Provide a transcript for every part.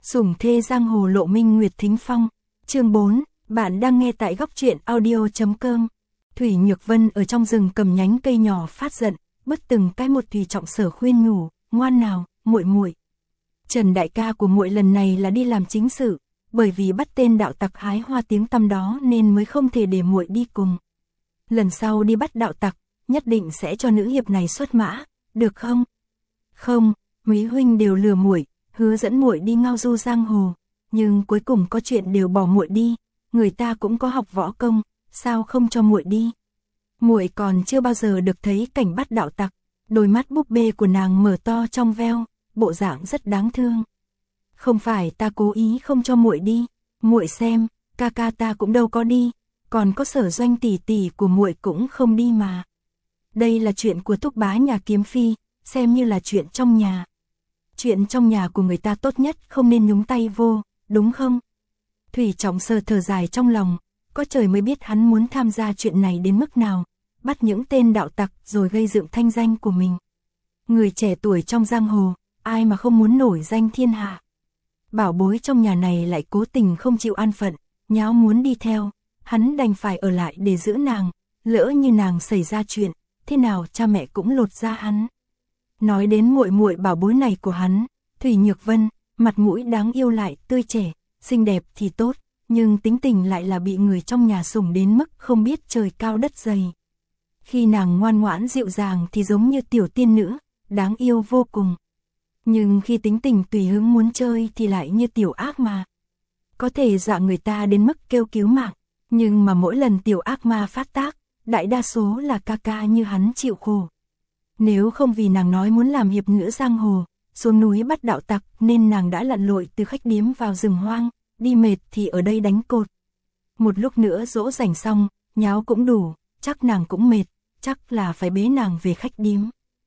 Sủng thê giang hồ Lộ Minh Nguyệt Thính Phong. Chương 4, bạn đang nghe tại góc truyện audio.com. Thủy Nhược Vân ở trong rừng cầm nhánh cây nhỏ phát giận, bứt từng cái một. Thủy Trọng Sở khuyên nhủ, ngoan nào, muội muội. Trần đại ca của muội lần này là đi làm chính sự, bởi vì bắt tên đạo tặc hái hoa tiếng tăm đó nên mới không thể để muội đi cùng. Lần sau đi bắt đạo tặc, nhất định sẽ cho nữ hiệp này xuất mã, được không? Không, Úy huynh đều lừa muội, hứa dẫn muội đi ngao du giang hồ, nhưng cuối cùng có chuyện đều bỏ muội đi, người ta cũng có học võ công, sao không cho muội đi? Muội còn chưa bao giờ được thấy cảnh bắt đạo tặc, đôi mắt búp bê của nàng mở to trong veo, bộ dạng rất đáng thương. Không phải ta cố ý không cho muội đi, muội xem, ca ca ta cũng đâu có đi, còn có Sở Doanh tỷ tỷ của muội cũng không đi mà. Đây là chuyện của thúc bá nhà Kiếm Phi, xem như là chuyện trong nhà. Chuyện trong nhà của người ta tốt nhất không nên nhúng tay vô, đúng không? Thủy Trọng Sở thở dài trong lòng, có trời mới biết hắn muốn tham gia chuyện này đến mức nào, bắt những tên đạo tặc rồi gây dựng thanh danh của mình. Người trẻ tuổi trong giang hồ, ai mà không muốn nổi danh thiên hạ. Bảo bối trong nhà này lại cố tình không chịu an phận, nháo muốn đi theo, hắn đành phải ở lại để giữ nàng, lỡ như nàng xảy ra chuyện, thế nào cha mẹ cũng lột ra hắn. Nói đến muội muội bảo bối này của hắn, Thủy Nhược Vân, mặt mũi đáng yêu lại tươi trẻ, xinh đẹp thì tốt, nhưng tính tình lại là bị người trong nhà sủng đến mức không biết trời cao đất dày. Khi nàng ngoan ngoãn dịu dàng thì giống như tiểu tiên nữ, đáng yêu vô cùng. Nhưng khi tính tình tùy hứng muốn chơi thì lại như tiểu ác ma. Có thể dọa người ta đến mức kêu cứu mạng, nhưng mà mỗi lần tiểu ác ma phát tác, đại đa số là ca ca như hắn chịu khổ. Nếu không vì nàng nói muốn làm hiệp nữ giang hồ, xuống núi bắt đạo tặc nên nàng đã lặn lội từ khách điếm vào rừng hoang, đi mệt thì ở đây đánh cột. Một lúc nữa dỗ dành xong, nháo cũng đủ, chắc nàng cũng mệt, chắc là phải bế nàng về khách điếm.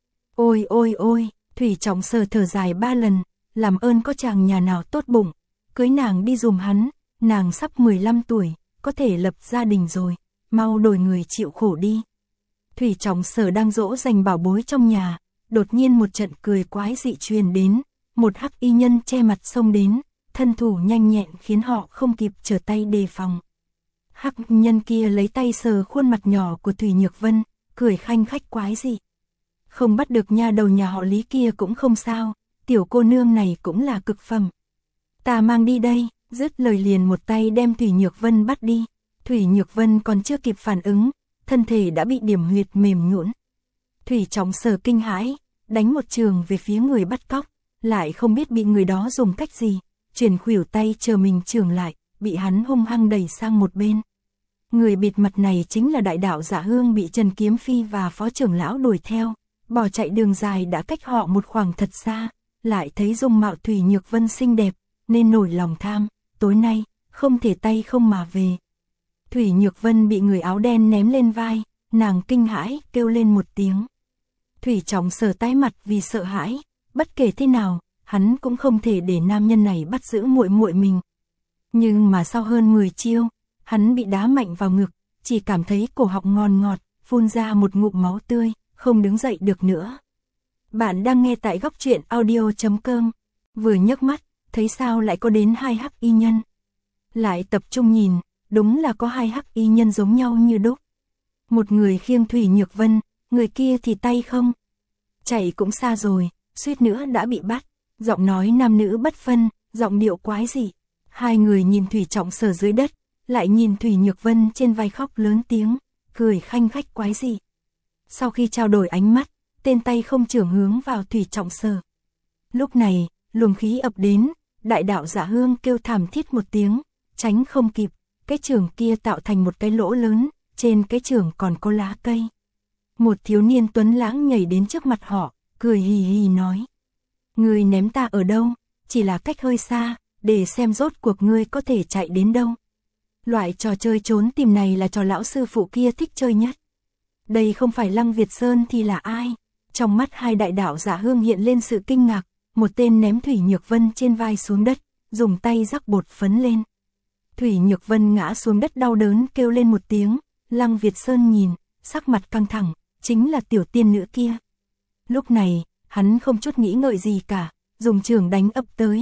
Ôi ôi ôi, Thủy Trọng Sở thở dài 3 lần, làm ơn có chàng nhà nào tốt bụng, cưới nàng đi dùm hắn, nàng sắp 15 tuổi, có thể lập gia đình rồi, mau đổi người chịu khổ đi. Thủy Trọng Sở đang dỗ dành bảo bối trong nhà, đột nhiên một trận cười quái dị truyền đến, một hắc y nhân che mặt xông đến, thân thủ nhanh nhẹn khiến họ không kịp trở tay đề phòng. Hắc nhân kia lấy tay sờ khuôn mặt nhỏ của Thủy Nhược Vân, cười khanh khách quái dị. Không bắt được nha đầu nhà họ Lý kia cũng không sao, tiểu cô nương này cũng là cực phẩm. Ta mang đi đây, dứt lời liền một tay đem Thủy Nhược Vân bắt đi. Thủy Nhược Vân còn chưa kịp phản ứng, thân thể đã bị điểm huyệt mềm nhũn. Thủy Trọng Sở kinh hãi, đánh một trường về phía người bắt cóc, lại không biết bị người đó dùng cách gì, chuyển khuỷu tay chờ mình trường lại, bị hắn hung hăng đẩy sang một bên. Người bịt mặt này chính là đại đạo Dạ Hương bị Trần Kiếm Phi và phó trưởng lão đuổi theo, bỏ chạy đường dài đã cách họ một khoảng thật xa, lại thấy dung mạo Thủy Nhược Vân xinh đẹp, nên nổi lòng tham, tối nay, không thể tay không mà về. Thủy Nhược Vân bị người áo đen ném lên vai, nàng kinh hãi, kêu lên một tiếng. Thủy Trọng Sở tái mặt vì sợ hãi, bất kể thế nào, hắn cũng không thể để nam nhân này bắt giữ muội muội mình. Nhưng mà sau hơn 10 chiêu, hắn bị đá mạnh vào ngực, chỉ cảm thấy cổ họng ngon ngọt, phun ra một ngụm máu tươi, không đứng dậy được nữa. Bạn đang nghe tại góc truyện audio.com, vừa nhấc mắt, thấy sao lại có đến 2 hắc y nhân. Lại tập trung nhìn, đúng là có 2 hắc y nhân giống nhau như đúc. Một người khiêng Thủy Nhược Vân, người kia thì tay không. Chạy cũng xa rồi, suýt nữa đã bị bắt, giọng nói nam nữ bất phân, giọng điệu quái dị. 2 người nhìn Thủy Trọng Sở dưới đất, lại nhìn Thủy Nhược Vân trên vai khóc lớn tiếng, cười khanh khách quái dị. Sau khi trao đổi ánh mắt, tên tay không chưởng hướng vào Thủy Trọng Sở. Lúc này, luồng khí ập đến, đại đạo Dạ Hương kêu thảm thiết một tiếng, tránh không kịp, cái chưởng kia tạo thành một cái lỗ lớn, trên cái chưởng còn có lá cây. Một thiếu niên tuấn lãng nhảy đến trước mặt họ, cười hì hì nói. Ngươi ném ta ở đâu, chỉ là cách hơi xa, để xem rốt cuộc ngươi có thể chạy đến đâu. Loại trò chơi trốn tìm này là trò lão sư phụ kia thích chơi nhất. Đây không phải Lăng Việt Sơn thì là ai? Trong mắt 2 đại đạo Dạ Hương hiện lên sự kinh ngạc, một tên ném Thủy Nhược Vân trên vai xuống đất, dùng tay rắc bột phấn lên. Thủy Nhược Vân ngã xuống đất đau đớn kêu lên một tiếng, Lăng Việt Sơn nhìn, sắc mặt căng thẳng, chính là tiểu tiên nữ kia. Lúc này, hắn không chút nghĩ ngợi gì cả, dùng chưởng đánh ập tới,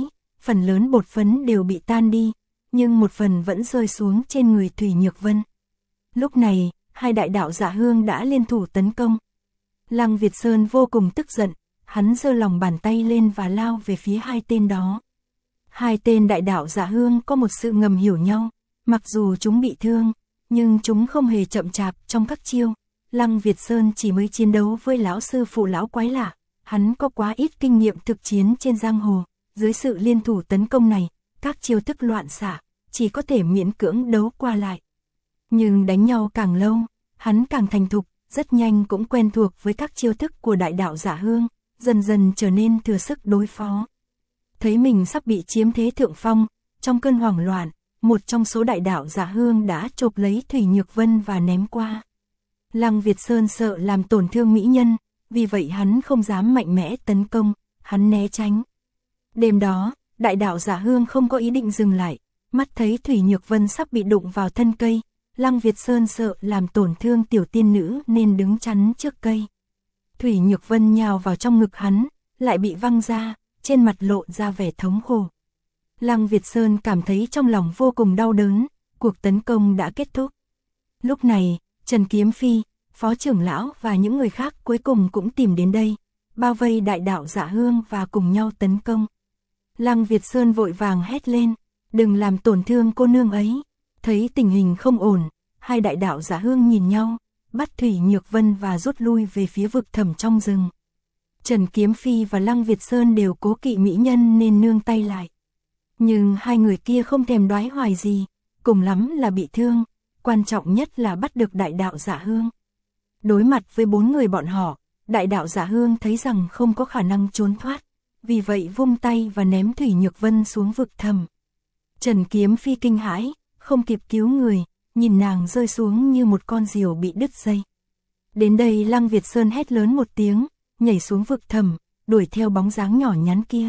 phần lớn bột phấn đều bị tan đi, nhưng một phần vẫn rơi xuống trên người Thủy Nhược Vân. Lúc này, hai đại đạo Dạ Hương đã liên thủ tấn công. Lăng Việt Sơn vô cùng tức giận, hắn giơ lòng bàn tay lên và lao về phía hai tên đó. Hai tên đại đạo Dạ Hương có một sự ngầm hiểu nhau, mặc dù chúng bị thương, nhưng chúng không hề chậm chạp trong các chiêu. Lăng Việt Sơn chỉ mới chiến đấu với lão sư phụ lão quái lạ, hắn có quá ít kinh nghiệm thực chiến trên giang hồ, dưới sự liên thủ tấn công này, các chiêu thức loạn xạ, chỉ có thể miễn cưỡng đấu qua lại. Nhưng đánh nhau càng lâu, hắn càng thành thục, rất nhanh cũng quen thuộc với các chiêu thức của đại đạo Dạ Hương, dần dần trở nên thừa sức đối phó. Thấy mình sắp bị chiếm thế thượng phong, trong cơn hoảng loạn, một trong số đại đạo Dạ Hương đã chộp lấy Thủy Nhược Vân và ném qua. Lăng Việt Sơn sợ làm tổn thương mỹ nhân, vì vậy hắn không dám mạnh mẽ tấn công, hắn né tránh. Đêm đó, đại đạo Dạ Hương không có ý định dừng lại, mắt thấy Thủy Nhược Vân sắp bị đụng vào thân cây, Lăng Việt Sơn sợ làm tổn thương tiểu tiên nữ nên đứng chắn trước cây. Thủy Nhược Vân nhào vào trong ngực hắn, lại bị văng ra, trên mặt lộ ra vẻ thống khổ. Lăng Việt Sơn cảm thấy trong lòng vô cùng đau đớn, cuộc tấn công đã kết thúc. Lúc này, Trần Kiếm Phi, Phó trưởng lão và những người khác cuối cùng cũng tìm đến đây, bao vây đại đạo Dạ Hương và cùng nhau tấn công. Lăng Việt Sơn vội vàng hét lên, đừng làm tổn thương cô nương ấy. Thấy tình hình không ổn, hai đại đạo Dạ Hương nhìn nhau, bắt Thủy Nhược Vân và rút lui về phía vực thẳm trong rừng. Trần Kiếm Phi và Lăng Việt Sơn đều cố kỵ mỹ nhân nên nương tay lại. Nhưng hai người kia không thèm đoái hoài gì, cùng lắm là bị thương, quan trọng nhất là bắt được đại đạo Dạ Hương. Đối mặt với 4 người bọn họ, đại đạo Dạ Hương thấy rằng không có khả năng trốn thoát, vì vậy vung tay và ném Thủy Nhược Vân xuống vực thẳm. Trần Kiếm Phi kinh hãi, không kịp cứu người, nhìn nàng rơi xuống như một con diều bị đứt dây. Đến đây Lăng Việt Sơn hét lớn một tiếng, nhảy xuống vực thẳm, đuổi theo bóng dáng nhỏ nhắn kia.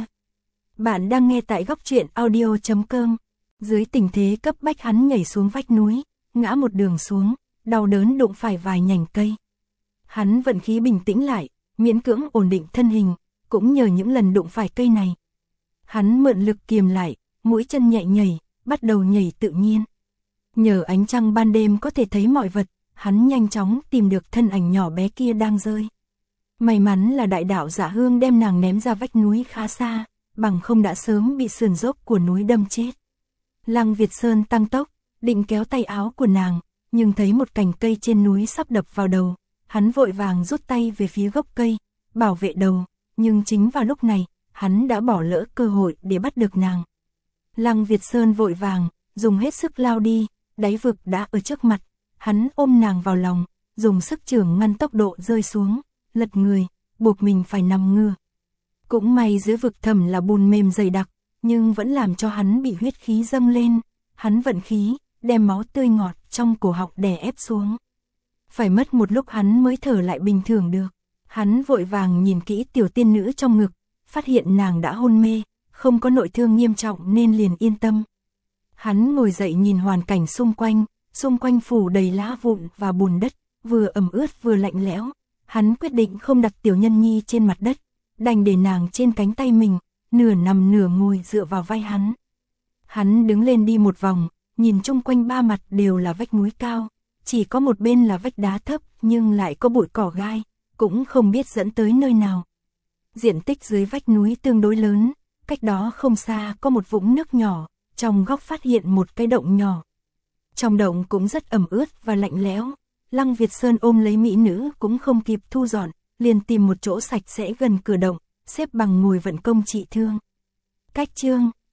Bạn đang nghe tại góc truyện audio.com. Dưới tình thế cấp bách hắn nhảy xuống vách núi, ngã một đường xuống, đau đớn đụng phải vài nhành cây. Hắn vận khí bình tĩnh lại, miễn cưỡng ổn định thân hình, cũng nhờ những lần đụng phải cây này. Hắn mượn lực kiềm lại, mũi chân nhẹ nhảy, bắt đầu nhảy tự nhiên. Nhờ ánh trăng ban đêm có thể thấy mọi vật, hắn nhanh chóng tìm được thân ảnh nhỏ bé kia đang rơi. May mắn là đại đạo Dạ Hương đem nàng ném ra vách núi khá xa, bằng không đã sớm bị sườn dốc của núi đâm chết. Lăng Việt Sơn tăng tốc, định kéo tay áo của nàng, nhưng thấy một cành cây trên núi sắp đập vào đầu, hắn vội vàng rút tay về phía gốc cây, bảo vệ đầu, nhưng chính vào lúc này, hắn đã bỏ lỡ cơ hội để bắt được nàng. Lăng Việt Sơn vội vàng, dùng hết sức lao đi, đáy vực đã ở trước mặt, hắn ôm nàng vào lòng, dùng sức chưởng ngăn tốc độ rơi xuống, lật người, buộc mình phải nằm ngửa. Cũng may dưới vực thẳm là bùn mềm dày đặc, nhưng vẫn làm cho hắn bị huyết khí dâng lên, hắn vận khí, đem máu tươi ngọt trong cổ họng đè ép xuống. Phải mất một lúc hắn mới thở lại bình thường được, hắn vội vàng nhìn kỹ tiểu tiên nữ trong ngực, phát hiện nàng đã hôn mê, không có nội thương nghiêm trọng nên liền yên tâm. Hắn ngồi dậy nhìn hoàn cảnh xung quanh phủ đầy lá vụn và bùn đất, vừa ẩm ướt vừa lạnh lẽo. Hắn quyết định không đặt tiểu nhân nhi trên mặt đất, đành để nàng trên cánh tay mình, nửa nằm nửa ngồi dựa vào vai hắn. Hắn đứng lên đi một vòng, nhìn chung quanh ba mặt đều là vách núi cao, chỉ có một bên là vách đá thấp nhưng lại có bụi cỏ gai, cũng không biết dẫn tới nơi nào. Diện tích dưới vách núi tương đối lớn, cách đó không xa có một vũng nước nhỏ, trong góc phát hiện một cái động nhỏ. Trong động cũng rất ẩm ướt và lạnh lẽo. Lăng Việt Sơn ôm lấy mỹ nữ cũng không kịp thu dọn, liền tìm một chỗ sạch sẽ gần cửa động, xếp bằng ngồi vận công trị thương. Cách chương